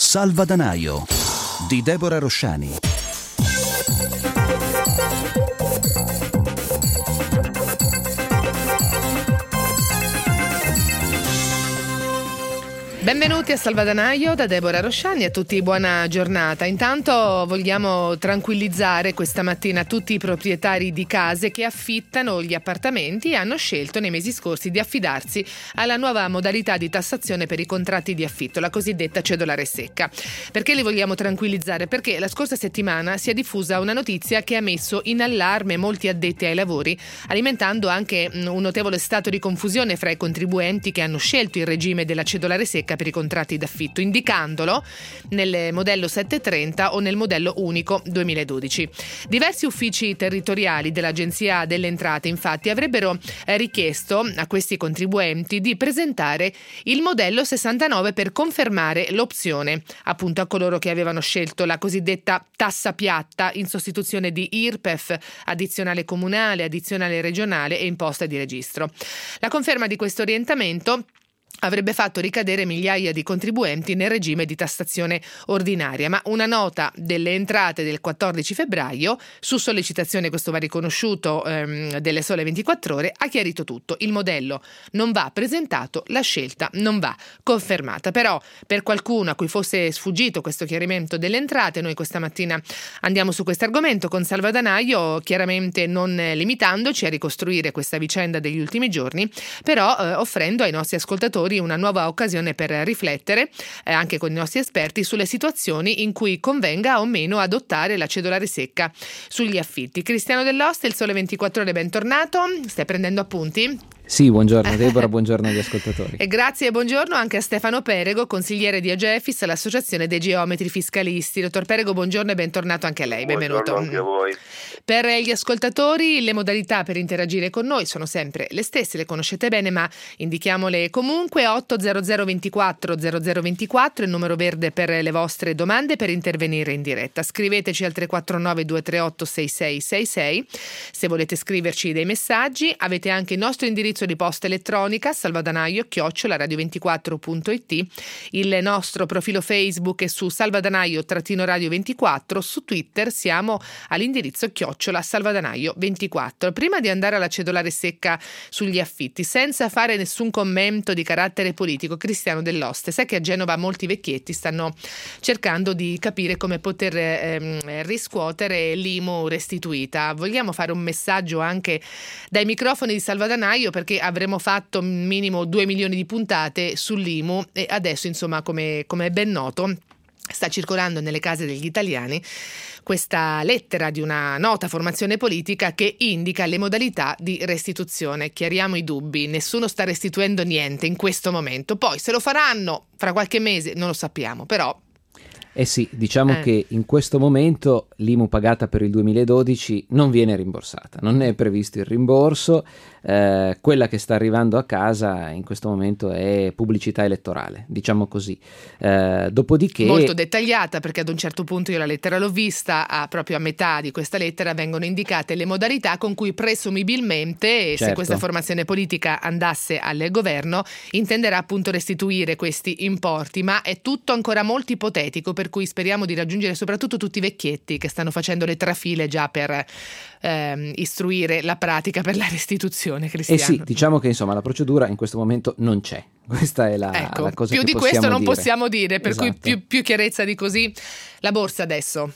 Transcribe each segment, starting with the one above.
Salvadanaio di Deborah Rosciani. Benvenuti a Salvadanaio da Deborah Rosciani, a tutti buona giornata. Intanto vogliamo tranquillizzare questa mattina tutti i proprietari di case che affittano gli appartamenti e hanno scelto nei mesi scorsi di affidarsi alla nuova modalità di tassazione per i contratti di affitto, la cosiddetta cedolare secca. Perché li vogliamo tranquillizzare? Perché la scorsa settimana si è diffusa una notizia che ha messo in allarme molti addetti ai lavori, alimentando anche un notevole stato di confusione fra i contribuenti che hanno scelto il regime della cedolare secca per i contratti d'affitto, indicandolo nel modello 730 o nel modello unico 2012. Diversi uffici territoriali dell'Agenzia delle Entrate, infatti, avrebbero richiesto a questi contribuenti di presentare il modello 69 per confermare l'opzione, appunto, a coloro che avevano scelto la cosiddetta tassa piatta in sostituzione di IRPEF, addizionale comunale, addizionale regionale e imposta di registro. La conferma di questo orientamento avrebbe fatto ricadere migliaia di contribuenti nel regime di tassazione ordinaria, ma una nota delle entrate del 14 febbraio, su sollecitazione, questo va riconosciuto, delle Sole 24 Ore, ha chiarito tutto. Il modello non va presentato, la scelta non va confermata. Però per qualcuno a cui fosse sfuggito questo chiarimento delle entrate, noi questa mattina andiamo su questo argomento con Salvadanaio, chiaramente non limitandoci a ricostruire questa vicenda degli ultimi giorni, però offrendo ai nostri ascoltatori una nuova occasione per riflettere, anche con i nostri esperti, sulle situazioni in cui convenga o meno adottare la cedolare secca sugli affitti. Cristiano Dell'Oste, il Sole 24 Ore, bentornato. Stai prendendo appunti? Sì, buongiorno Deborah, buongiorno agli ascoltatori. E grazie e buongiorno anche a Stefano Perego, consigliere di Agefis, l'Associazione dei Geometri Fiscalisti. Dottor Perego, buongiorno e bentornato anche a lei. Benvenuto. Buongiorno anche a voi. Per gli ascoltatori le modalità per interagire con noi sono sempre le stesse, le conoscete bene, ma indichiamole comunque. 800 24 0024, il numero verde per le vostre domande, per intervenire in diretta. Scriveteci al 349 238 6666 se volete scriverci dei messaggi. Avete anche il nostro indirizzo di posta elettronica salvadanaio@radio24.it, il nostro profilo Facebook è su salvadanaio-radio24, su Twitter siamo all'indirizzo @salvadanaio24. Prima di andare alla cedolare secca sugli affitti, senza fare nessun commento di carattere politico, Cristiano Dell'Oste, sai che a Genova molti vecchietti stanno cercando di capire come poter riscuotere l'IMU restituita. Vogliamo fare un messaggio anche dai microfoni di Salvadanaio, perché avremo fatto minimo 2 milioni di puntate sull'IMU e adesso, insomma, come è ben noto, sta circolando nelle case degli italiani questa lettera di una nota formazione politica che indica le modalità di restituzione. Chiariamo i dubbi: nessuno sta restituendo niente in questo momento, poi se lo faranno fra qualche mese non lo sappiamo, però sì, diciamo che in questo momento l'IMU pagata per il 2012 non viene rimborsata, non è previsto il rimborso. Quella che sta arrivando a casa in questo momento è pubblicità elettorale, diciamo così. Dopodiché molto dettagliata, perché ad un certo punto io la lettera l'ho vista, proprio a metà di questa lettera vengono indicate le modalità con cui presumibilmente, se questa formazione politica andasse al governo, intenderà appunto restituire questi importi, ma è tutto ancora molto ipotetico, per cui speriamo di raggiungere soprattutto tutti i vecchietti che stanno facendo le trafile già per istruire la pratica per la restituzione, Cristiano. Sì, diciamo che insomma la procedura in questo momento non c'è. Questa è la cosa più che di questo non dire. Possiamo dire, per esatto. cui più chiarezza di così. La borsa adesso.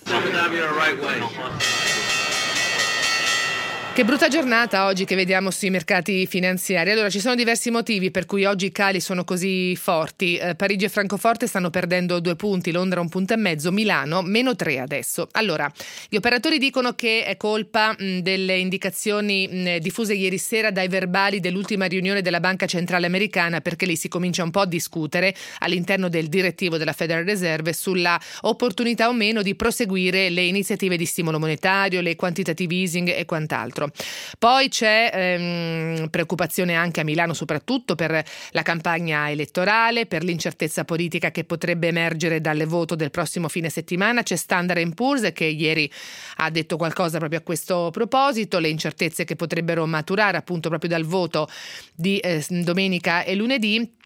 Che brutta giornata oggi che vediamo sui mercati finanziari. Allora, ci sono diversi motivi per cui oggi i cali sono così forti. Parigi e Francoforte stanno perdendo 2 punti, Londra 1,5 punti, Milano -3 adesso. Allora, gli operatori dicono che è colpa delle indicazioni diffuse ieri sera dai verbali dell'ultima riunione della Banca Centrale Americana, perché lì si comincia un po' a discutere all'interno del direttivo della Federal Reserve sulla opportunità o meno di proseguire le iniziative di stimolo monetario, le quantitative easing e quant'altro. Poi c'è preoccupazione anche a Milano, soprattutto per la campagna elettorale, per l'incertezza politica che potrebbe emergere dal voto del prossimo fine settimana. C'è Standard & Poor's che ieri ha detto qualcosa proprio a questo proposito, le incertezze che potrebbero maturare appunto proprio dal voto di domenica e lunedì.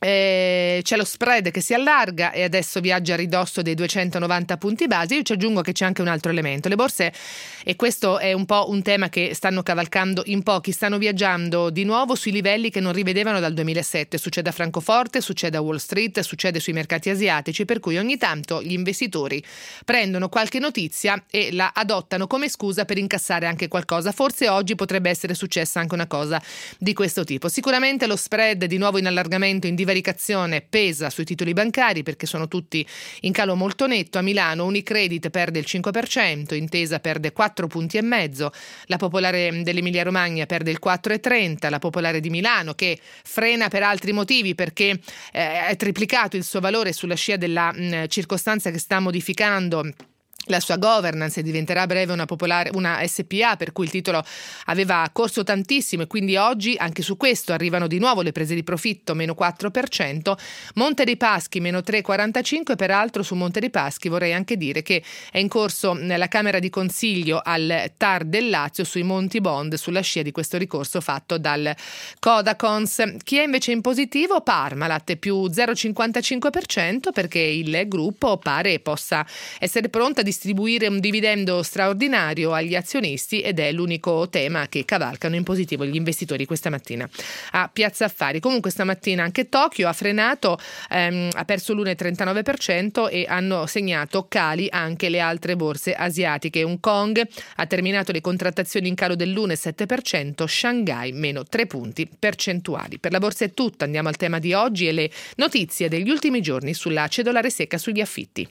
C'è lo spread che si allarga e adesso viaggia a ridosso dei 290 punti base. Io ci aggiungo che c'è anche un altro elemento: le borse, e questo è un po' un tema che stanno cavalcando in pochi, stanno viaggiando di nuovo sui livelli che non rivedevano dal 2007. Succede a Francoforte, succede a Wall Street, succede sui mercati asiatici, per cui ogni tanto gli investitori prendono qualche notizia e la adottano come scusa per incassare anche qualcosa. Forse oggi potrebbe essere successa anche una cosa di questo tipo. Sicuramente lo spread di nuovo in allargamento, in divaricazione, pesa sui titoli bancari perché sono tutti in calo molto netto. A Milano Unicredit perde il 5%, Intesa perde 4 punti e mezzo, la Popolare dell'Emilia Romagna perde il 4,30, la Popolare di Milano, che frena per altri motivi perché è triplicato il suo valore sulla scia della circostanza che sta modificando la sua governance e diventerà a breve una SPA, per cui il titolo aveva corso tantissimo e quindi oggi anche su questo arrivano di nuovo le prese di profitto, meno 4%. Monte dei Paschi meno 3,45. Peraltro su Monte dei Paschi vorrei anche dire che è in corso la Camera di Consiglio al TAR del Lazio sui Monti Bond, sulla scia di questo ricorso fatto dal Codacons. Chi è invece in positivo? Parmalat più 0,55%, perché il gruppo pare possa essere pronto a distribuire un dividendo straordinario agli azionisti ed è l'unico tema che cavalcano in positivo gli investitori questa mattina a Piazza Affari. Comunque stamattina anche Tokyo ha frenato, ha perso l'1,39% e hanno segnato cali anche le altre borse asiatiche. Hong Kong ha terminato le contrattazioni in calo dell'1,7%, Shanghai meno 3 punti percentuali. Per la borsa è tutto, andiamo al tema di oggi e le notizie degli ultimi giorni sulla cedolare secca sugli affitti.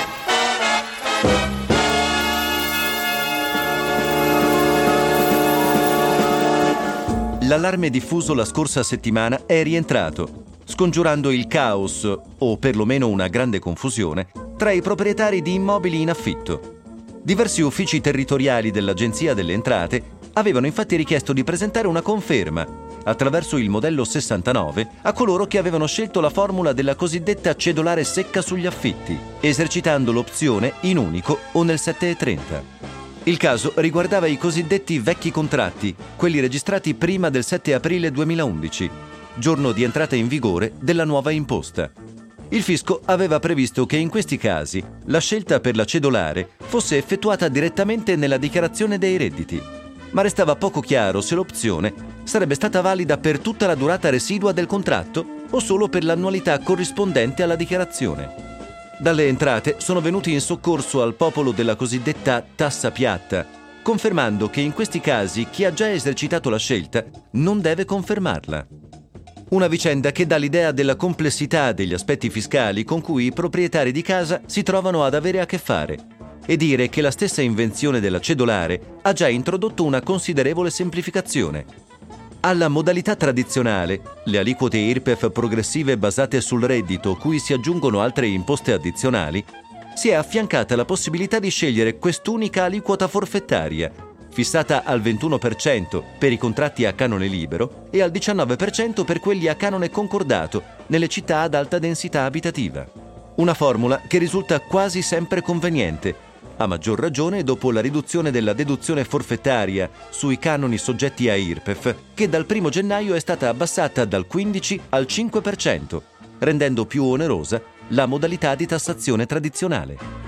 L'allarme diffuso la scorsa settimana è rientrato, scongiurando il caos, o perlomeno una grande confusione, tra i proprietari di immobili in affitto. Diversi uffici territoriali dell'Agenzia delle Entrate avevano infatti richiesto di presentare una conferma, attraverso il modello 69, a coloro che avevano scelto la formula della cosiddetta cedolare secca sugli affitti, esercitando l'opzione in unico o nel 7,30. Il caso riguardava i cosiddetti vecchi contratti, quelli registrati prima del 7 aprile 2011, giorno di entrata in vigore della nuova imposta. Il fisco aveva previsto che in questi casi la scelta per la cedolare fosse effettuata direttamente nella dichiarazione dei redditi, ma restava poco chiaro se l'opzione sarebbe stata valida per tutta la durata residua del contratto o solo per l'annualità corrispondente alla dichiarazione. Dalle entrate sono venuti in soccorso al popolo della cosiddetta tassa piatta, confermando che in questi casi chi ha già esercitato la scelta non deve confermarla. Una vicenda che dà l'idea della complessità degli aspetti fiscali con cui i proprietari di casa si trovano ad avere a che fare, e dire che la stessa invenzione della cedolare ha già introdotto una considerevole semplificazione. Alla modalità tradizionale, le aliquote IRPEF progressive basate sul reddito cui si aggiungono altre imposte addizionali, si è affiancata la possibilità di scegliere quest'unica aliquota forfettaria, fissata al 21% per i contratti a canone libero e al 19% per quelli a canone concordato nelle città ad alta densità abitativa. Una formula che risulta quasi sempre conveniente, a maggior ragione dopo la riduzione della deduzione forfettaria sui canoni soggetti a IRPEF, che dal 1 gennaio è stata abbassata dal 15 al 5%, rendendo più onerosa la modalità di tassazione tradizionale.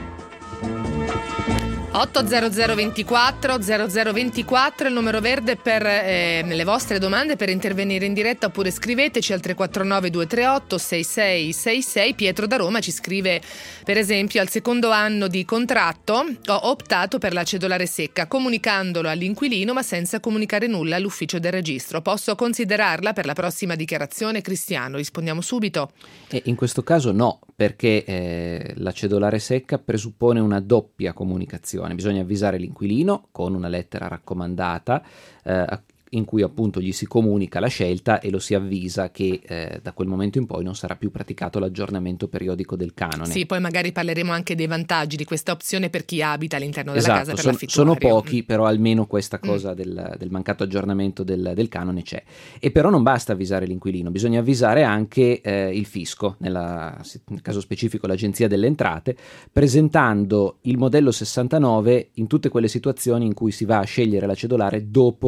80024 0024 il numero verde per le vostre domande, per intervenire in diretta, oppure scriveteci al 349 238 6666. Pietro da Roma ci scrive, per esempio: al secondo anno di contratto ho optato per la cedolare secca, comunicandolo all'inquilino ma senza comunicare nulla all'ufficio del registro. Posso considerarla per la prossima dichiarazione? Cristiano, rispondiamo subito. In questo caso no, perché la cedolare secca presuppone una doppia comunicazione. Bisogna avvisare l'inquilino con una lettera raccomandata in cui appunto gli si comunica la scelta e lo si avvisa che da quel momento in poi non sarà più praticato l'aggiornamento periodico del canone. Sì, poi magari parleremo anche dei vantaggi di questa opzione per chi abita all'interno della casa per l'affittuario. Sono pochi, però almeno questa cosa del mancato aggiornamento del canone c'è. E però non basta avvisare l'inquilino, bisogna avvisare anche il fisco, nel caso specifico l'Agenzia delle Entrate, presentando il modello 69 in tutte quelle situazioni in cui si va a scegliere la cedolare dopo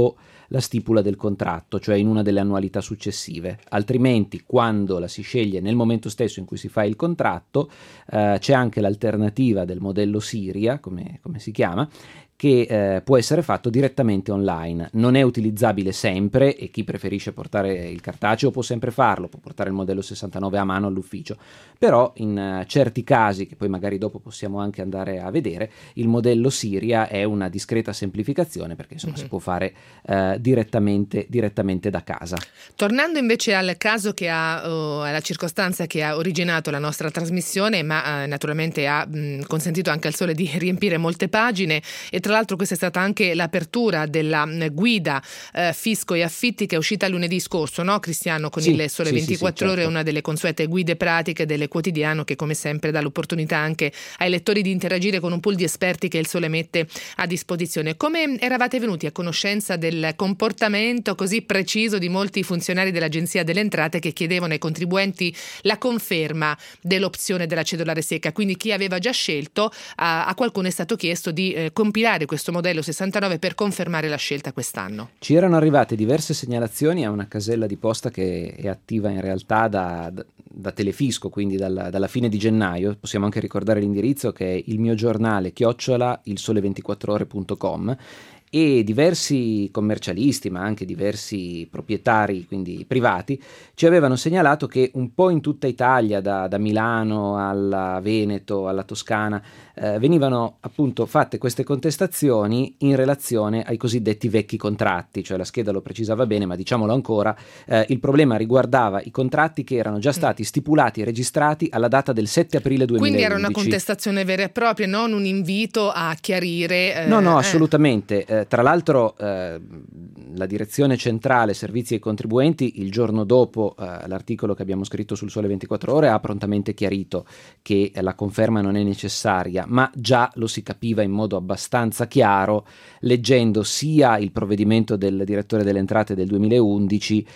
la stipula del contratto, cioè in una delle annualità successive. Altrimenti, quando la si sceglie nel momento stesso in cui si fa il contratto, c'è anche l'alternativa del modello Siria, come si chiama, che può essere fatto direttamente online. Non è utilizzabile sempre e chi preferisce portare il cartaceo può sempre farlo, può portare il modello 69 a mano all'ufficio, però in certi casi, che poi magari dopo possiamo anche andare a vedere, il modello Siria è una discreta semplificazione perché insomma si può fare direttamente da casa. Tornando invece al caso che alla circostanza che ha originato la nostra trasmissione, ma naturalmente ha consentito anche al Sole di riempire molte pagine, e tra l'altro questa è stata anche l'apertura della guida fisco e affitti che è uscita lunedì scorso, no Cristiano, con il Sole 24 Ore, certo. Una delle consuete guide pratiche del quotidiano che come sempre dà l'opportunità anche ai lettori di interagire con un pool di esperti che il Sole mette a disposizione. Come eravate venuti a conoscenza del comportamento così preciso di molti funzionari dell'Agenzia delle Entrate che chiedevano ai contribuenti la conferma dell'opzione della cedolare secca? Quindi chi aveva già scelto, a qualcuno è stato chiesto di compilare questo modello 69 per confermare la scelta quest'anno. Ci erano arrivate diverse segnalazioni a una casella di posta che è attiva in realtà da Telefisco, quindi dalla fine di gennaio. Possiamo anche ricordare l'indirizzo, che è il mio giornale @ilsole24ore.com, e diversi commercialisti, ma anche diversi proprietari, quindi privati, ci avevano segnalato che un po' in tutta Italia, da Milano alla Veneto alla Toscana, venivano appunto fatte queste contestazioni in relazione ai cosiddetti vecchi contratti, cioè la scheda lo precisava bene, ma diciamolo ancora, il problema riguardava i contratti che erano già stati stipulati e registrati alla data del 7 aprile 2011. Quindi era una contestazione vera e propria, non un invito a chiarire. No, assolutamente. Tra l'altro la direzione centrale servizi ai contribuenti, il giorno dopo l'articolo che abbiamo scritto sul Sole 24 Ore, ha prontamente chiarito che la conferma non è necessaria, ma già lo si capiva in modo abbastanza chiaro leggendo sia il provvedimento del direttore delle entrate del 2011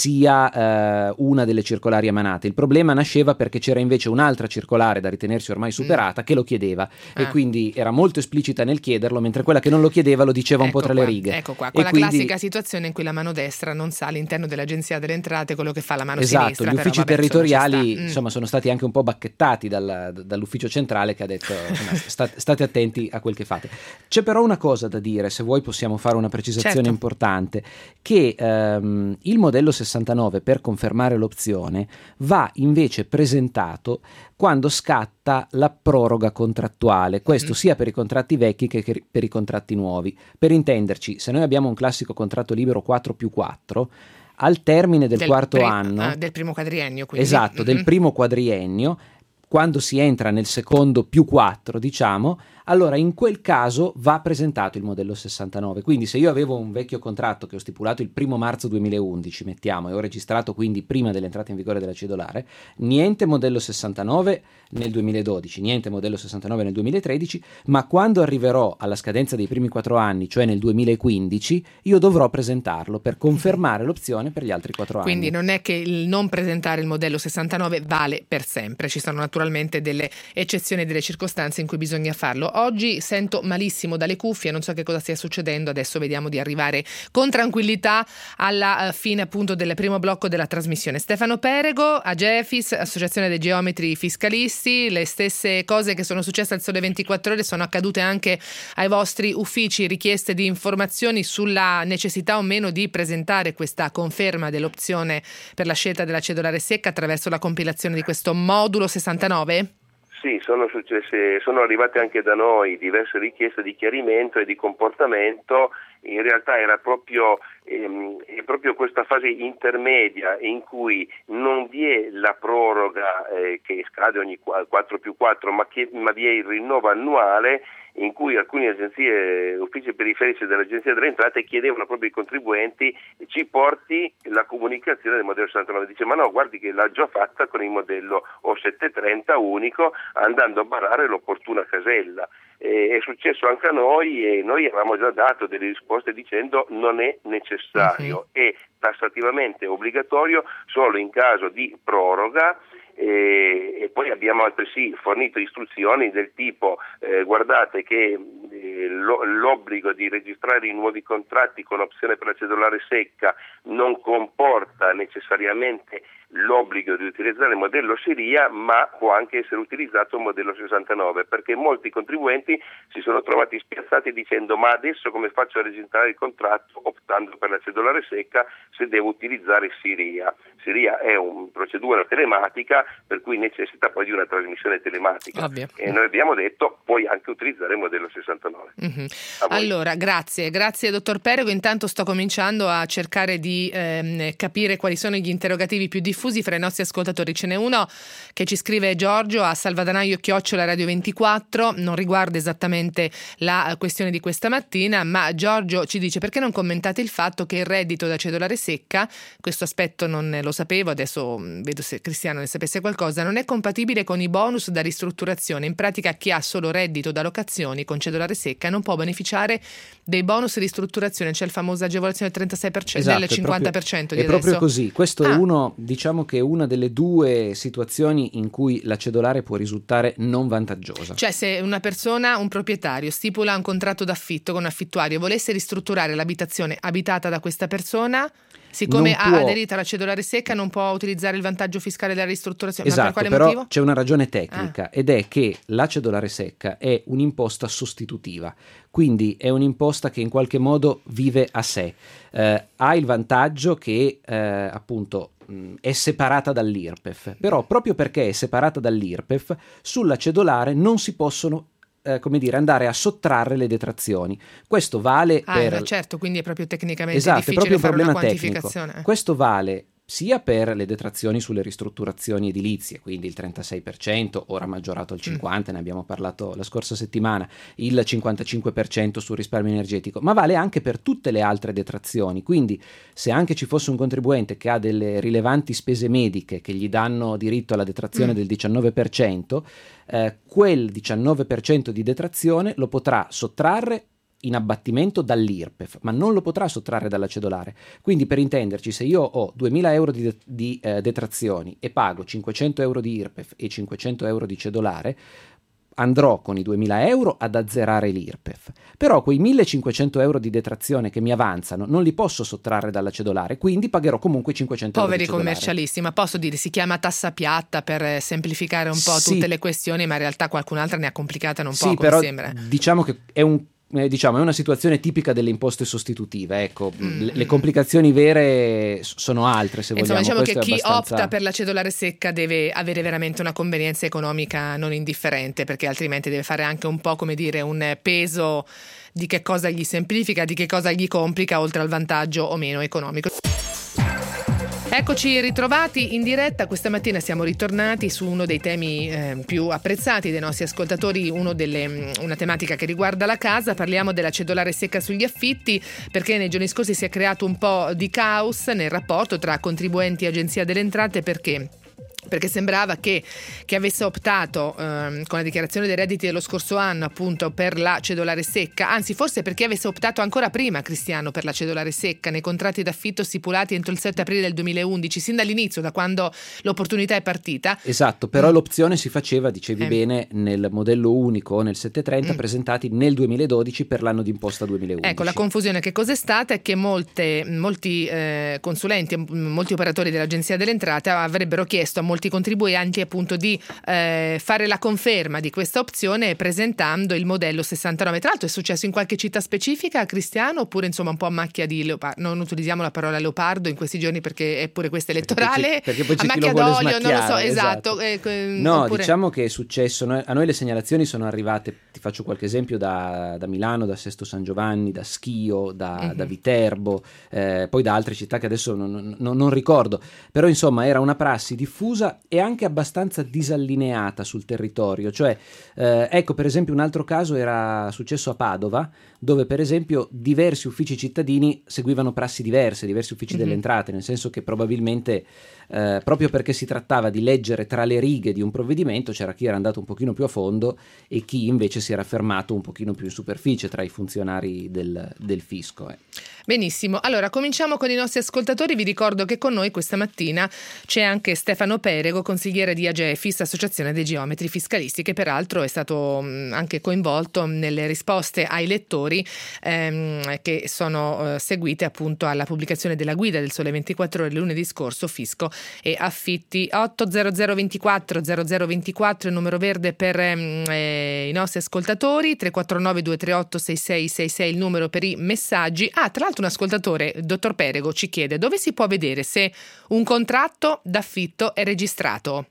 sia una delle circolari emanate. Il problema nasceva perché c'era invece un'altra circolare da ritenersi ormai superata che lo chiedeva e quindi era molto esplicita nel chiederlo, mentre quella che non lo chiedeva lo diceva un po' tra le righe. Ecco qua, quella classica situazione in cui la mano destra non sa all'interno dell'Agenzia delle Entrate quello che fa la mano sinistra. Esatto, gli uffici territoriali insomma sono stati anche un po' bacchettati dall'ufficio centrale che ha detto state attenti a quel che fate. C'è però una cosa da dire, se vuoi possiamo fare una precisazione importante, che il modello 69 per confermare l'opzione va invece presentato quando scatta la proroga contrattuale, questo sia per i contratti vecchi che per i contratti nuovi. Per intenderci, se noi abbiamo un classico contratto libero 4+4, al termine del quarto anno del primo quadriennio, quindi. Esatto, del primo quadriennio, quando si entra nel secondo +4, diciamo, allora in quel caso va presentato il modello 69. Quindi se io avevo un vecchio contratto che ho stipulato il 1 marzo 2011, mettiamo, e ho registrato quindi prima dell'entrata in vigore della cedolare, niente modello 69 nel 2012, niente modello 69 nel 2013, ma quando arriverò alla scadenza dei primi 4 anni, cioè nel 2015, io dovrò presentarlo per confermare l'opzione per gli altri 4 anni. Quindi non è che il non presentare il modello 69 vale per sempre, ci sono naturalmente delle eccezioni e delle circostanze in cui bisogna farlo. Oggi sento malissimo dalle cuffie, non so che cosa stia succedendo, adesso vediamo di arrivare con tranquillità alla fine appunto del primo blocco della trasmissione. Stefano Perego, Agefis, Associazione dei Geometri Fiscalisti, le stesse cose che sono successe al Sole 24 Ore sono accadute anche ai vostri uffici, richieste di informazioni sulla necessità o meno di presentare questa conferma dell'opzione per la scelta della cedolare secca attraverso la compilazione di questo modulo 69? Sì, sono arrivate anche da noi diverse richieste di chiarimento e di comportamento. In realtà era proprio questa fase intermedia in cui non vi è la proroga che scade ogni 4+4, ma vi è il rinnovo annuale, in cui alcune agenzie, uffici periferici dell'Agenzia delle Entrate chiedevano proprio ai contribuenti ci porti la comunicazione del modello 69. Dice ma no, guardi che l'ha già fatta con il modello O730 unico, andando a barrare l'opportuna casella. È successo anche a noi e noi avevamo già dato delle risposte dicendo non è necessario, è tassativamente obbligatorio solo in caso di proroga. E poi abbiamo altresì fornito istruzioni del tipo guardate che l'obbligo di registrare i nuovi contratti con opzione per la cedolare secca non comporta necessariamente l'obbligo di utilizzare il modello Siria, ma può anche essere utilizzato il modello 69, perché molti contribuenti si sono trovati spiazzati dicendo: ma adesso come faccio a registrare il contratto optando per la cedolare secca se devo utilizzare Siria? Siria è una procedura telematica per cui necessita poi di una trasmissione telematica. Ovvio. E noi abbiamo detto puoi anche utilizzare il modello 69. Mm-hmm. Allora, grazie dottor Perego. Intanto sto cominciando a cercare di capire quali sono gli interrogativi più diffusi fra i nostri ascoltatori. Ce n'è uno che ci scrive: Giorgio a salvadanaio@radio24, non riguarda esattamente la questione di questa mattina, ma Giorgio ci dice: perché non commentate il fatto che il reddito da cedolare secca, questo aspetto non lo sapevo, adesso vedo se Cristiano ne sapesse qualcosa, non è compatibile con i bonus da ristrutturazione. In pratica chi ha solo reddito da locazioni con cedolare secca non può beneficiare dei bonus di ristrutturazione, c'è il famosa agevolazione del 36%, esatto, del 50% di è adesso. proprio così. Questo è diciamo che è una delle due situazioni in cui la cedolare può risultare non vantaggiosa. Cioè, se una persona, un proprietario, stipula un contratto d'affitto con un affittuario, volesse ristrutturare l'abitazione abitata da questa persona, siccome ha aderito alla cedolare secca, non può utilizzare il vantaggio fiscale della ristrutturazione. Esatto, ma per quale però motivo? C'è una ragione tecnica ed è che la cedolare secca è un'imposta sostitutiva, quindi è un'imposta che in qualche modo vive a sé. Ha il vantaggio che appunto è separata dall'IRPEF, però proprio perché è separata dall'IRPEF, sulla cedolare non si possono andare a sottrarre le detrazioni. Questo vale per... certo, quindi è proprio tecnicamente esatto, difficile è proprio fare un una problema quantificazione. tecnico. Questo vale sia per le detrazioni sulle ristrutturazioni edilizie, quindi il 36%, ora maggiorato al 50%, ne abbiamo parlato la scorsa settimana, il 55% sul risparmio energetico, ma vale anche per tutte le altre detrazioni. Quindi se anche ci fosse un contribuente che ha delle rilevanti spese mediche che gli danno diritto alla detrazione del 19%, quel 19% di detrazione lo potrà sottrarre in abbattimento dall'IRPEF, ma non lo potrà sottrarre dalla cedolare. Quindi, per intenderci, se io ho 2.000 euro di detrazioni e pago 500 euro di IRPEF e 500 euro di cedolare, andrò con i 2.000 euro ad azzerare l'IRPEF. Però quei 1.500 euro di detrazione che mi avanzano non li posso sottrarre dalla cedolare, quindi pagherò comunque 500 euro di cedolare. Poveri commercialisti, ma posso dire, si chiama tassa piatta per semplificare un po' tutte le questioni, ma in realtà qualcun'altra ne ha complicata un po', come però sembra. Diciamo che è una situazione tipica delle imposte sostitutive. Ecco, le complicazioni vere sono altre, se vogliamo. Diciamo questo che chi abbastanza... opta per la cedolare secca deve avere veramente una convenienza economica non indifferente, perché altrimenti deve fare anche un po', come dire, un peso di che cosa gli semplifica, di che cosa gli complica, oltre al vantaggio o meno economico. Eccoci ritrovati in diretta. Questa mattina siamo ritornati su uno dei temi più apprezzati dai nostri ascoltatori, una tematica che riguarda la casa. Parliamo della cedolare secca sugli affitti, perché nei giorni scorsi si è creato un po' di caos nel rapporto tra contribuenti e Agenzia delle Entrate. Perché sembrava che avesse optato con la dichiarazione dei redditi dello scorso anno appunto per la cedolare secca, anzi forse perché avesse optato ancora prima, Cristiano, per la cedolare secca nei contratti d'affitto stipulati entro il 7 aprile del 2011, sin dall'inizio, da quando l'opportunità è partita. Esatto, però l'opzione si faceva, dicevi bene, nel modello unico, nel 730, presentati nel 2012 per l'anno d'imposta 2011. Ecco, la confusione che cos'è stata è che molti consulenti, molti operatori dell'Agenzia delle Entrate avrebbero chiesto a molti contribuenti appunto di fare la conferma di questa opzione presentando il modello 69. Tra l'altro è successo in qualche città specifica, Cristiano, oppure insomma un po' a macchia di leopardo? Non utilizziamo la parola leopardo in questi giorni perché è pure questa elettorale, perché poi a macchia d'olio, non lo so, esatto. No, oppure... diciamo che è successo, a noi le segnalazioni sono arrivate, ti faccio qualche esempio, da Milano, da Sesto San Giovanni, da Schio, da Viterbo, poi da altre città che adesso non ricordo, però insomma era una prassi diffusa e anche abbastanza disallineata sul territorio. Cioè ecco, per esempio un altro caso era successo a Padova, dove per esempio diversi uffici cittadini seguivano prassi diverse, diversi uffici delle entrate, nel senso che probabilmente proprio perché si trattava di leggere tra le righe di un provvedimento c'era chi era andato un pochino più a fondo e chi invece si era fermato un pochino più in superficie tra i funzionari del fisco. Benissimo, allora cominciamo con i nostri ascoltatori. Vi ricordo che con noi questa mattina c'è anche Stefano Perego, consigliere di Agefis, Associazione dei Geometri Fiscalisti, che peraltro è stato anche coinvolto nelle risposte ai lettori che sono seguite appunto alla pubblicazione della guida del Sole 24 Ore lunedì scorso, fisco e affitti. 80024 0024 il numero verde per i nostri ascoltatori, 349 238 6666 il numero per i messaggi. Tra l'altro un ascoltatore, dottor Perego, ci chiede dove si può vedere se un contratto d'affitto è registrato.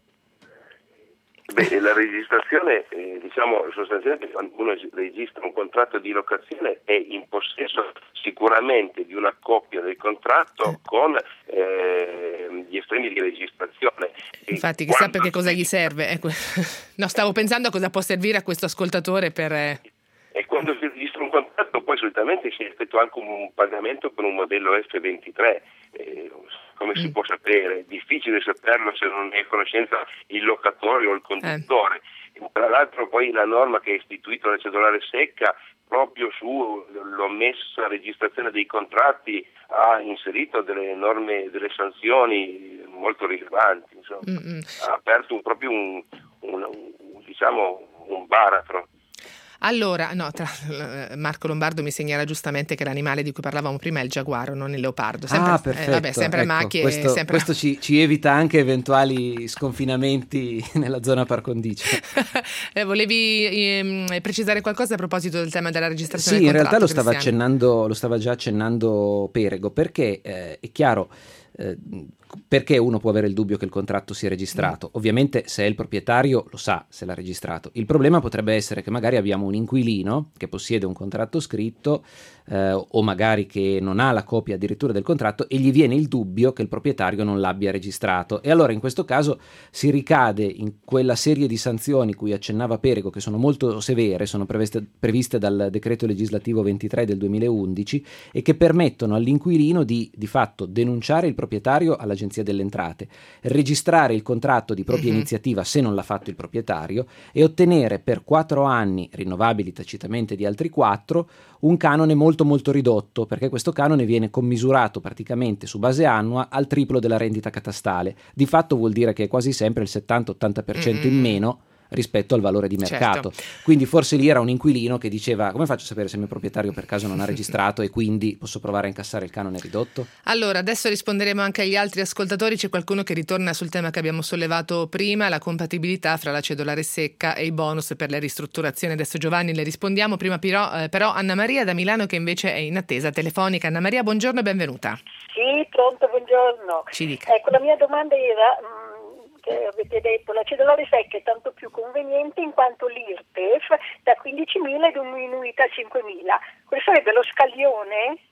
La registrazione, sostanzialmente quando uno registra un contratto di locazione è in possesso sicuramente di una copia del contratto con gli estremi di registrazione. Infatti chissà per che cosa gli serve. No, stavo pensando a cosa può servire a questo ascoltatore per... E quando si registra un contratto poi solitamente si effettua anche un pagamento per un modello F23, come si può sapere, è difficile saperlo se non è a conoscenza il locatore o il conduttore. Tra l'altro poi la norma che ha istituito la cedolare secca proprio sull'omessa registrazione dei contratti ha inserito delle norme, delle sanzioni molto rilevanti, ha aperto proprio un baratro. Allora, Marco Lombardo mi segnala giustamente che l'animale di cui parlavamo prima è il giaguaro, non il leopardo. Perfetto. Sempre macchie. Questo ci evita anche eventuali sconfinamenti nella zona par condicio. Volevi precisare qualcosa a proposito del tema della registrazione del contratto? Sì, in realtà lo stava già accennando Perego, perché è chiaro... perché uno può avere il dubbio che il contratto sia registrato? Ovviamente se è il proprietario lo sa se l'ha registrato. Il problema potrebbe essere che magari abbiamo un inquilino che possiede un contratto scritto o magari che non ha la copia addirittura del contratto e gli viene il dubbio che il proprietario non l'abbia registrato, e allora in questo caso si ricade in quella serie di sanzioni cui accennava Perego, che sono molto severe, sono previste dal decreto legislativo 23 del 2011 e che permettono all'inquilino di fatto denunciare il proprietario all'Agenzia delle Entrate, registrare il contratto di propria iniziativa se non l'ha fatto il proprietario e ottenere per 4 anni, rinnovabili tacitamente di altri 4, un canone molto ridotto, perché questo canone viene commisurato praticamente su base annua al triplo della rendita catastale. Di fatto vuol dire che è quasi sempre il 70-80% in meno rispetto al valore di mercato. Certo. Quindi forse lì era un inquilino che diceva: come faccio a sapere se il mio proprietario per caso non ha registrato e quindi posso provare a incassare il canone ridotto? Allora, adesso risponderemo anche agli altri ascoltatori. C'è qualcuno che ritorna sul tema che abbiamo sollevato prima, la compatibilità fra la cedolare secca e i bonus per le ristrutturazioni. Adesso Giovanni le rispondiamo, prima però Anna Maria da Milano, che invece è in attesa telefonica. Anna Maria, buongiorno e benvenuta. Sì, pronto, buongiorno. Ci dica. Ecco, la mia domanda era... che avete detto, la cedolare secca è tanto più conveniente in quanto l'IRPEF da 15.000 è diminuita a 5.000. Questo sarebbe lo scaglione?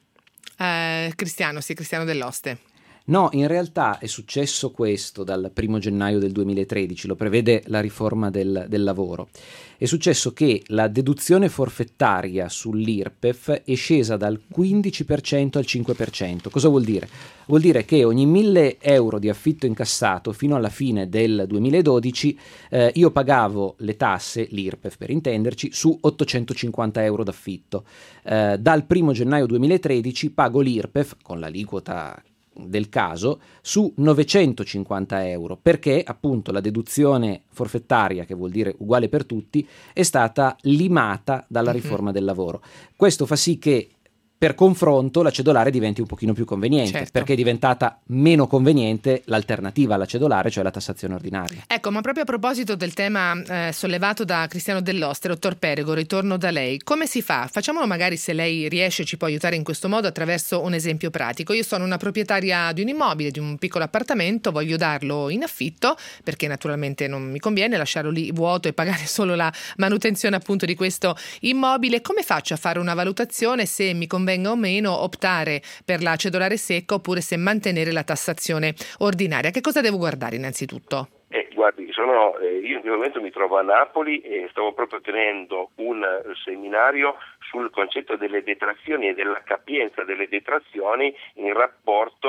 Cristiano dell'Oste. No, in realtà è successo questo dal 1 gennaio del 2013, lo prevede la riforma del lavoro. È successo che la deduzione forfettaria sull'IRPEF è scesa dal 15% al 5%. Cosa vuol dire? Vuol dire che ogni 1.000 euro di affitto incassato fino alla fine del 2012 io pagavo le tasse, l'IRPEF per intenderci, su 850 euro d'affitto. Dal 1 gennaio 2013 pago l'IRPEF con l'aliquota del caso su 950 euro, perché appunto la deduzione forfettaria, che vuol dire uguale per tutti, è stata limata dalla riforma del lavoro. Questo fa sì che per confronto la cedolare diventi un pochino più conveniente, certo, perché è diventata meno conveniente l'alternativa alla cedolare, cioè la tassazione ordinaria. Ecco, ma proprio a proposito del tema sollevato da Cristiano Dell'Oste, dottor Perego, ritorno da lei. Come si fa? Facciamolo magari, se lei riesce, ci può aiutare in questo modo attraverso un esempio pratico. Io sono una proprietaria di un immobile, di un piccolo appartamento, voglio darlo in affitto, perché naturalmente non mi conviene lasciarlo lì vuoto e pagare solo la manutenzione appunto di questo immobile. Come faccio a fare una valutazione se mi convenga o meno optare per la cedolare secca oppure se mantenere la tassazione ordinaria? Che cosa devo guardare innanzitutto? Guardi, io in questo momento mi trovo a Napoli e stavo proprio tenendo un seminario sul concetto delle detrazioni e della capienza delle detrazioni in rapporto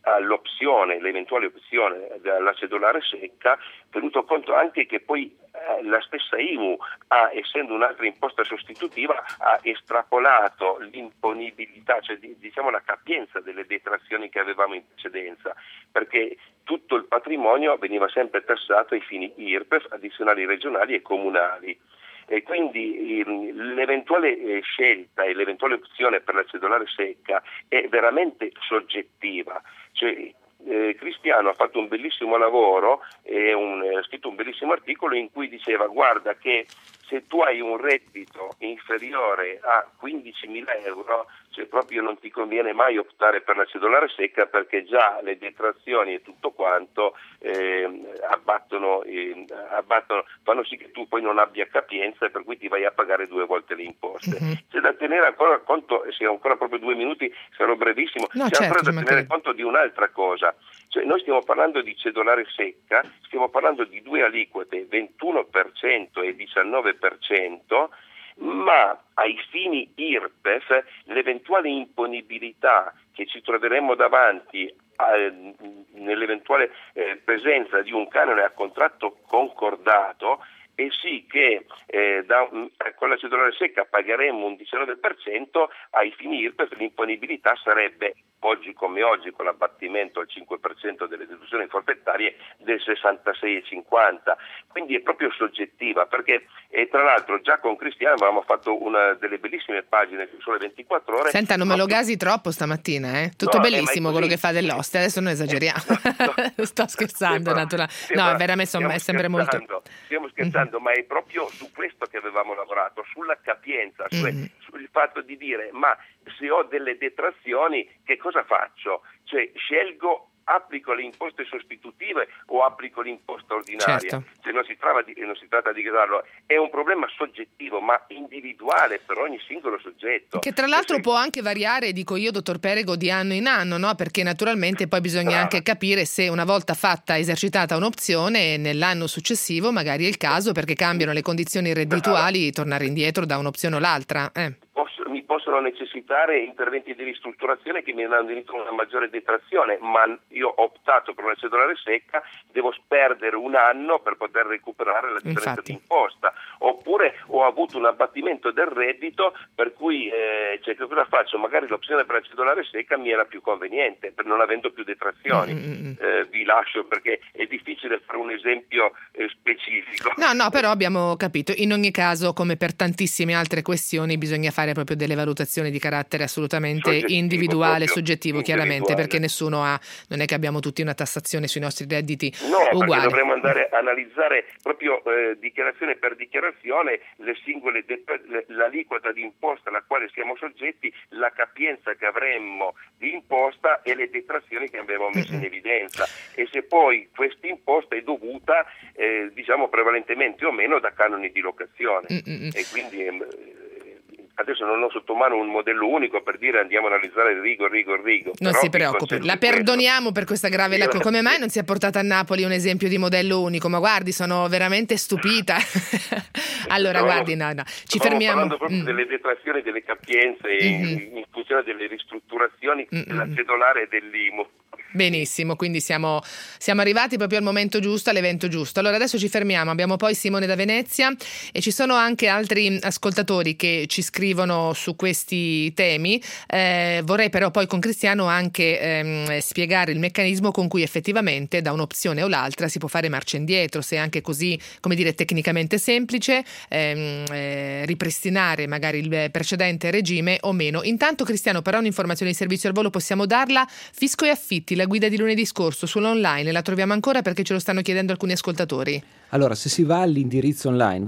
l'eventuale opzione della cedolare secca, tenuto conto anche che poi la stessa IMU, essendo un'altra imposta sostitutiva, ha estrapolato l'imponibilità, cioè diciamo la capienza delle detrazioni che avevamo in precedenza, perché tutto il patrimonio veniva sempre tassato ai fini IRPEF, addizionali regionali e comunali. E quindi l'eventuale scelta e l'eventuale opzione per la cedolare secca è veramente soggettiva. Cioè, Cristiano ha fatto un bellissimo lavoro e ha scritto un bellissimo articolo in cui diceva: guarda che se tu hai un reddito inferiore a 15.000 euro, cioè proprio non ti conviene mai optare per la cedolare secca, perché già le detrazioni e tutto quanto fanno sì che tu poi non abbia capienza, e per cui ti vai a pagare 2 volte le imposte. C'è da tenere ancora conto, se ho ancora proprio 2 minuti sarò brevissimo, c'è ancora da tenere conto di un'altra cosa. Cioè, noi stiamo parlando di cedolare secca, stiamo parlando di 2 aliquote, 21% e 19%, ma ai fini IRPEF l'eventuale imponibilità che ci troveremo davanti nell'eventuale presenza di un canone a contratto concordato è sì che con la cedolare secca pagheremo un 19%, ai fini IRPEF l'imponibilità sarebbe oggi come oggi, con l'abbattimento al 5% delle deduzioni forfettarie, del 66,50. Quindi è proprio soggettiva, perché tra l'altro già con Cristiano avevamo fatto una delle bellissime pagine su Sole 24 Ore. Senta, non me lo gasi troppo stamattina, eh? Tutto bellissimo quello che fa dell'oste, adesso non esageriamo. No. Sto scherzando, naturalmente. No, veramente è sempre molto. Stiamo scherzando, ma è proprio su questo che avevamo lavorato, sulla capienza, cioè sul fatto di dire: ma se ho delle detrazioni, che cosa faccio? Cioè scelgo, applico le imposte sostitutive o applico l'imposta ordinaria? Certo. Se non si tratta di gradarlo, è un problema soggettivo ma individuale per ogni singolo soggetto. Che tra l'altro può anche variare, dico io, dottor Perego, di anno in anno, no? Perché naturalmente poi bisogna anche capire se una volta esercitata un'opzione, nell'anno successivo magari è il caso, perché cambiano le condizioni reddituali, tornare indietro da un'opzione o l'altra. Mi possono necessitare interventi di ristrutturazione che mi danno diritto a una maggiore detrazione, ma io ho optato per una cedolare secca, devo perdere un anno per poter recuperare la differenza di imposta. Oppure ho avuto un abbattimento del reddito, per cui che cosa faccio? Magari l'opzione per la cedolare secca mi era più conveniente, per non avendo più detrazioni. Vi lascio perché è difficile fare un esempio specifico. No, però abbiamo capito. In ogni caso, come per tantissime altre questioni, bisogna fare proprio delle valutazioni di carattere assolutamente individuale, soggettivo, chiaramente, perché non è che abbiamo tutti una tassazione sui nostri redditi uguale. Perché dovremmo andare a analizzare proprio dichiarazione per dichiarazione le singole l'aliquota di imposta alla quale siamo soggetti, la capienza che avremmo di imposta e le detrazioni che abbiamo messo in evidenza, e se poi questa imposta è dovuta diciamo prevalentemente o meno da canoni di locazione. E quindi adesso non ho sotto mano un modello unico per dire andiamo a analizzare rigo. Non si preoccupi, la perdoniamo per questa grave lacuna. Come mai non si è portato a Napoli un esempio di modello unico? Ma guardi, sono veramente stupita. Allora, guardi, no, ci fermiamo. Parlando proprio delle detrazioni, delle capienze in funzione delle ristrutturazioni della cedolare e dell'IMU. Benissimo, quindi siamo arrivati proprio al momento giusto, all'evento giusto. Allora adesso ci fermiamo, abbiamo poi Simone da Venezia e ci sono anche altri ascoltatori che ci scrivono su questi temi. Vorrei però poi con Cristiano anche spiegare il meccanismo con cui effettivamente da un'opzione o l'altra si può fare marcia indietro, se è anche così, come dire, tecnicamente semplice ripristinare magari il precedente regime o meno. Intanto, Cristiano, però un'informazione di servizio al volo possiamo darla: Fisco e Affitti, la guida di lunedì scorso sull'online, la troviamo ancora perché ce lo stanno chiedendo alcuni ascoltatori. Allora, se si va all'indirizzo online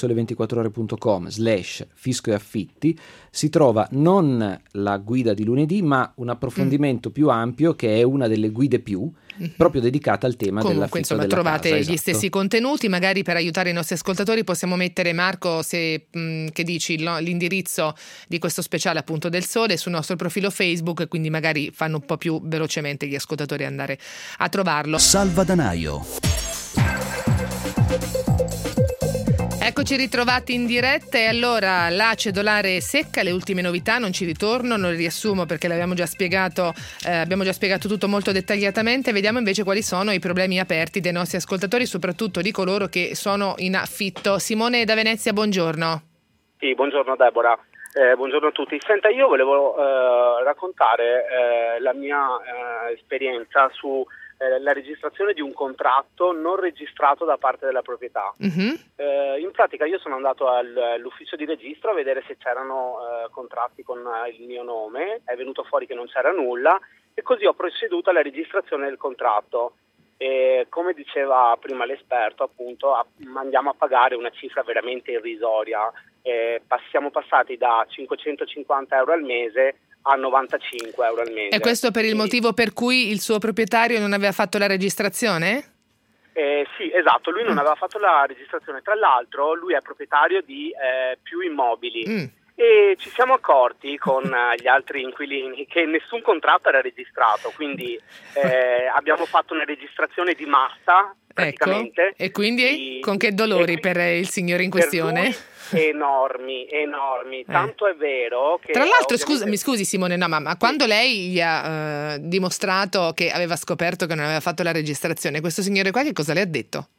www.ilsole24ore.com/fisco e affitti, si trova non la guida di lunedì, ma un approfondimento più ampio, che è una delle guide più proprio dedicata al tema dell'affitto della trovate casa. gli stessi contenuti. Magari per aiutare i nostri ascoltatori possiamo mettere, Marco, se che dici, l'indirizzo di questo speciale appunto del Sole sul nostro profilo Facebook, quindi magari fanno un po' più velocemente gli ascoltatori andare a trovarlo. Salvadanaio. Eccoci ritrovati in diretta e allora la cedolare secca, le ultime novità, non ci ritorno, non le riassumo perché l'abbiamo già spiegato, abbiamo già spiegato tutto molto dettagliatamente. Vediamo invece quali sono i problemi aperti dei nostri ascoltatori, soprattutto di coloro che sono in affitto. Simone da Venezia, buongiorno. Sì, buongiorno Deborah, buongiorno a tutti. Senta, io volevo raccontare la mia esperienza su la registrazione di un contratto non registrato da parte della proprietà. In pratica io sono andato all'ufficio di registro a vedere se c'erano contratti con il mio nome, è venuto fuori che non c'era nulla e così ho proceduto alla registrazione del contratto. E come diceva prima l'esperto, appunto, andiamo a pagare una cifra veramente irrisoria. Siamo passati da 550 euro al mese a 95 euro al mese. E questo per il motivo per cui il suo proprietario non aveva fatto la registrazione? Sì, esatto, lui non aveva fatto la registrazione. Tra l'altro lui è proprietario di più immobili. E ci siamo accorti con gli altri inquilini che nessun contratto era registrato, quindi abbiamo fatto una registrazione di massa praticamente. Ecco. E quindi con che dolori per il signore in questione? Enormi, tanto è vero che... Tra l'altro, mi scusi Simone, no, ma quando lei gli ha dimostrato che aveva scoperto che non aveva fatto la registrazione, questo signore qua che cosa le ha detto?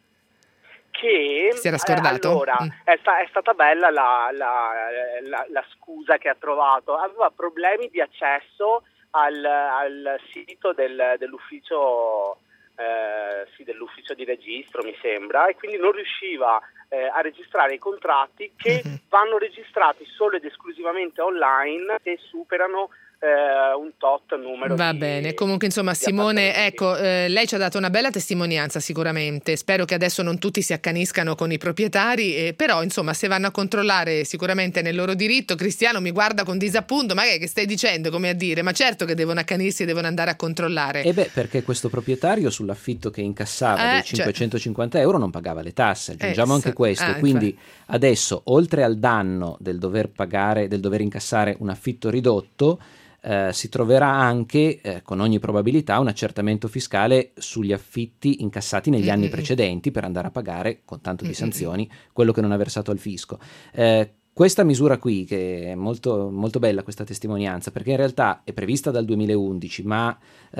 Che si era scordato? Allora è stata bella la scusa che ha trovato. Aveva problemi di accesso al sito dell'ufficio dell'ufficio di registro, mi sembra, e quindi non riusciva a registrare i contratti che vanno registrati solo ed esclusivamente online e superano un tot numero. Va bene, comunque insomma Simone, ecco, lei ci ha dato una bella testimonianza sicuramente, spero che adesso non tutti si accaniscano con i proprietari, però insomma se vanno a controllare sicuramente nel loro diritto. Cristiano mi guarda con disappunto, ma che stai dicendo, come a dire, ma certo che devono accanirsi e devono andare a controllare. Perché questo proprietario sullaffitto che incassava dei 550 euro non pagava le tasse, aggiungiamo anche questo, quindi adesso oltre al danno del dover pagare, del dover incassare un affitto ridotto, si troverà anche con ogni probabilità un accertamento fiscale sugli affitti incassati negli anni precedenti per andare a pagare con tanto di sanzioni quello che non ha versato al fisco. Questa misura qui, che è molto, molto bella questa testimonianza, perché in realtà è prevista dal 2011 ma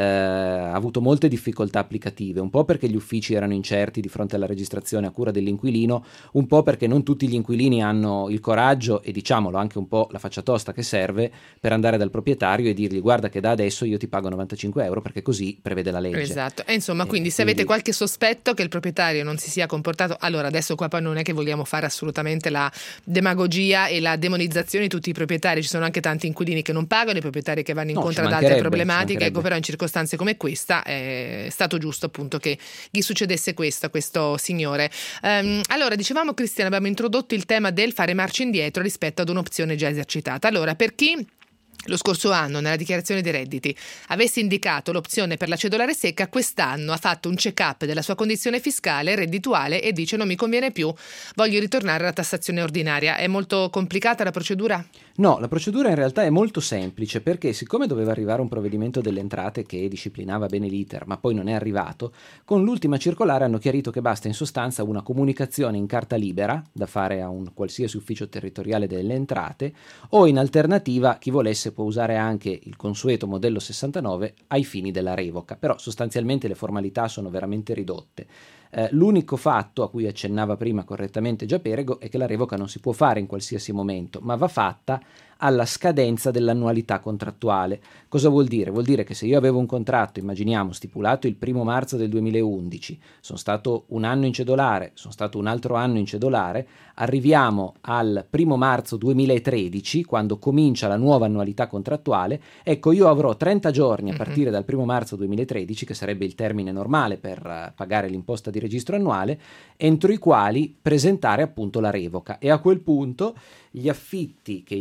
ha avuto molte difficoltà applicative, un po' perché gli uffici erano incerti di fronte alla registrazione a cura dell'inquilino, un po' perché non tutti gli inquilini hanno il coraggio e diciamolo anche un po' la faccia tosta che serve per andare dal proprietario e dirgli guarda che da adesso io ti pago 95 euro perché così prevede la legge. Esatto, e insomma quindi se avete qualche sospetto che il proprietario non si sia comportato, allora adesso qua poi non è che vogliamo fare assolutamente la demagogia e la demonizzazione di tutti i proprietari, ci sono anche tanti inquilini che non pagano, i proprietari che vanno incontro ad altre problematiche, ecco, però in circostanze come questa è stato giusto appunto che gli succedesse questo a questo signore. Allora dicevamo, Cristiano, abbiamo introdotto il tema del fare marcia indietro rispetto ad un'opzione già esercitata. Allora, per chi lo scorso anno nella dichiarazione dei redditi avesse indicato l'opzione per la cedolare secca, quest'anno ha fatto un check-up della sua condizione fiscale, reddituale e dice non mi conviene più, voglio ritornare alla tassazione ordinaria. È molto complicata la procedura? No, la procedura in realtà è molto semplice perché siccome doveva arrivare un provvedimento delle entrate che disciplinava bene l'iter ma poi non è arrivato, con l'ultima circolare hanno chiarito che basta in sostanza una comunicazione in carta libera da fare a un qualsiasi ufficio territoriale delle entrate o in alternativa chi volesse può usare anche il consueto modello 69 ai fini della revoca, però sostanzialmente le formalità sono veramente ridotte. L'unico fatto a cui accennava prima correttamente Giaperego è che la revoca non si può fare in qualsiasi momento, ma va fatta alla scadenza dell'annualità contrattuale. Cosa vuol dire? Vuol dire che se io avevo un contratto, immaginiamo, stipulato il 1 marzo del 2011, sono stato un anno in cedolare, sono stato un altro anno in cedolare, arriviamo al 1 marzo 2013, quando comincia la nuova annualità contrattuale, ecco io avrò 30 giorni a partire dal 1 marzo 2013, che sarebbe il termine normale per pagare l'imposta di registro annuale, entro i quali presentare appunto la revoca e a quel punto gli affitti che io vado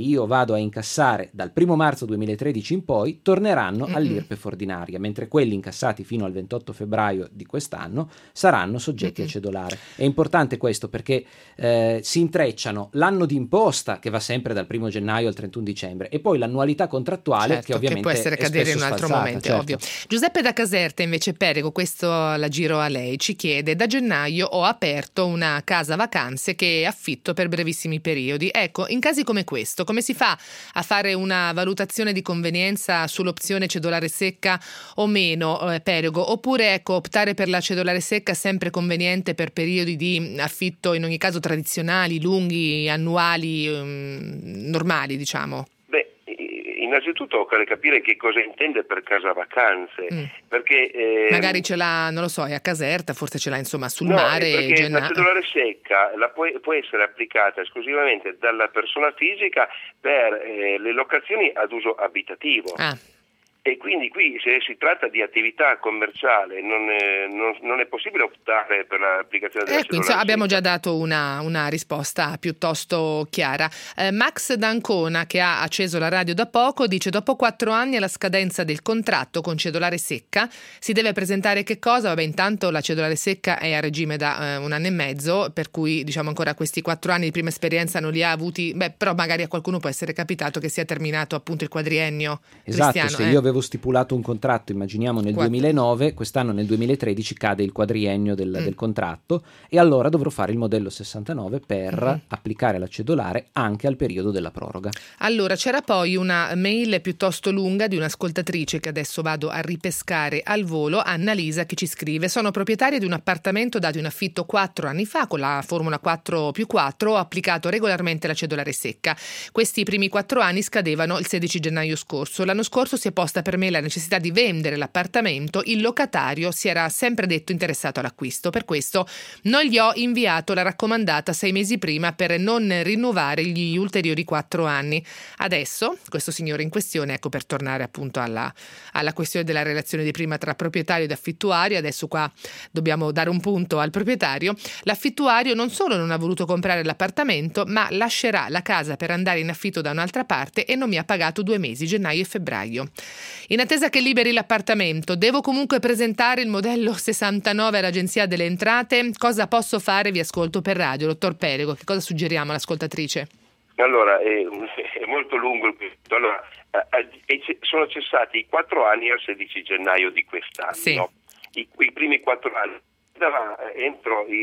grado a incassare dal 1 marzo 2013 in poi torneranno all'IRPEF ordinaria, mentre quelli incassati fino al 28 febbraio di quest'anno saranno soggetti a cedolare. È importante questo perché si intrecciano l'anno di imposta, che va sempre dal 1 gennaio al 31 dicembre, e poi l'annualità contrattuale, certo, che ovviamente può essere cadere in un altro momento, certo. ovvio. Giuseppe da Caserta, invece, Perego, questo la giro a lei, ci chiede: da gennaio ho aperto una casa vacanze che affitto per brevissimi periodi. Ecco, in casi come questo, come si fa a fare una valutazione di convenienza sull'opzione cedolare secca o meno, Perego? Oppure, ecco, optare per la cedolare secca sempre conveniente per periodi di affitto in ogni caso tradizionali, lunghi, annuali, normali, diciamo? Innanzitutto occorre capire che cosa intende per casa vacanze, perché magari ce l'ha, non lo so, è a Caserta, forse ce l'ha insomma sul mare. Perché la cedolare secca può essere applicata esclusivamente dalla persona fisica per le locazioni ad uso abitativo. E quindi qui, se si tratta di attività commerciale, non è possibile optare per l'applicazione della cedolare secca. Abbiamo già dato una risposta piuttosto chiara. Max D'Ancona, che ha acceso la radio da poco, dice: dopo 4 anni alla scadenza del contratto con cedolare secca si deve presentare che cosa? Vabbè, intanto la cedolare secca è a regime da 1 anno e mezzo, per cui diciamo ancora questi 4 anni di prima esperienza non li ha avuti, però magari a qualcuno può essere capitato che sia terminato appunto il quadriennio. Esatto, Cristiano, se io avevo stipulato un contratto, immaginiamo nel 2009, quest'anno nel 2013 cade il quadriennio del contratto, e allora dovrò fare il modello 69 per applicare la cedolare anche al periodo della proroga. Allora, c'era poi una mail piuttosto lunga di un'ascoltatrice che adesso vado a ripescare al volo, Annalisa, che ci scrive: sono proprietaria di un appartamento dato in affitto 4 anni fa con la formula 4+4, ho applicato regolarmente la cedolare secca. Questi primi 4 anni scadevano il 16 gennaio scorso. L'anno scorso si è posta per me la necessità di vendere l'appartamento, il locatario si era sempre detto interessato all'acquisto, per questo non gli ho inviato la raccomandata 6 mesi prima per non rinnovare gli ulteriori 4 anni. Adesso questo signore in questione, ecco, per tornare appunto alla questione della relazione di prima tra proprietario ed affittuario, adesso qua dobbiamo dare un punto al proprietario. L'affittuario non solo non ha voluto comprare l'appartamento, ma lascerà la casa per andare in affitto da un'altra parte e non mi ha pagato 2 mesi, gennaio e febbraio. In attesa che liberi l'appartamento, devo comunque presentare il modello 69 all'Agenzia delle Entrate. Cosa posso fare? Vi ascolto per radio. Dottor Perego, che cosa suggeriamo all'ascoltatrice? Allora, è molto lungo il questo. Allora, sono cessati i 4 anni al 16 gennaio di quest'anno. Sì. I primi 4 anni. Entro i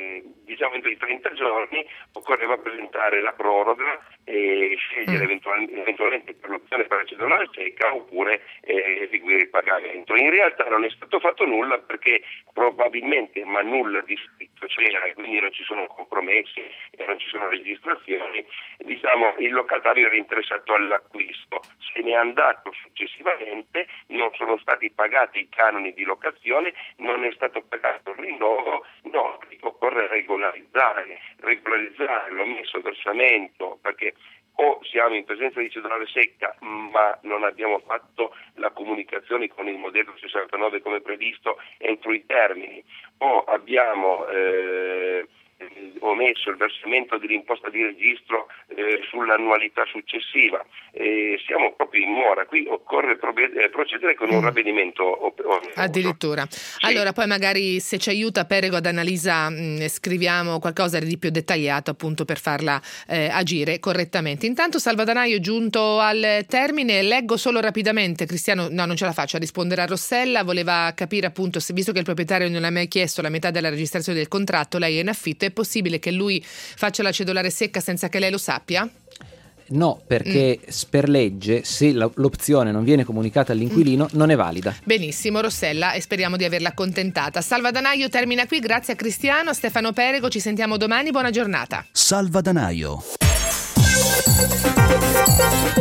30 giorni occorreva presentare la proroga e scegliere eventualmente per l'opzione per la cedolare secca oppure eseguire il pagamento. In realtà non è stato fatto nulla perché probabilmente, ma nulla di scritto c'era, e quindi non ci sono compromessi e non ci sono registrazioni. Diciamo, il locatario era interessato all'acquisto, se n'è andato successivamente, non sono stati pagati i canoni di locazione, non è stato pagato il rinnovo, no, occorre regolarizzare l'omesso versamento, perché o siamo in presenza di cedolare secca ma non abbiamo fatto la comunicazione con il modello 69 come previsto entro i termini, o abbiamo omesso il versamento dell'imposta di registro sull'annualità successiva. Siamo proprio in mora, qui occorre procedere con un ravvedimento addirittura. Sì. Allora poi magari, se ci aiuta Perego, ad Annalisa scriviamo qualcosa di più dettagliato appunto per farla agire correttamente. Intanto Salvadanaio è giunto al termine, leggo solo rapidamente. Cristiano, no, non ce la faccio a rispondere a Rossella, voleva capire appunto se, visto che il proprietario non ha mai chiesto la metà della registrazione del contratto, lei è in affitto, è possibile che lui faccia la cedolare secca senza che lei lo sappia? No, perché per legge, se l'opzione non viene comunicata all'inquilino, non è valida. Benissimo, Rossella, e speriamo di averla accontentata. Salvadanaio termina qui, grazie a Cristiano, a Stefano Perego, ci sentiamo domani, buona giornata. Salvadanaio.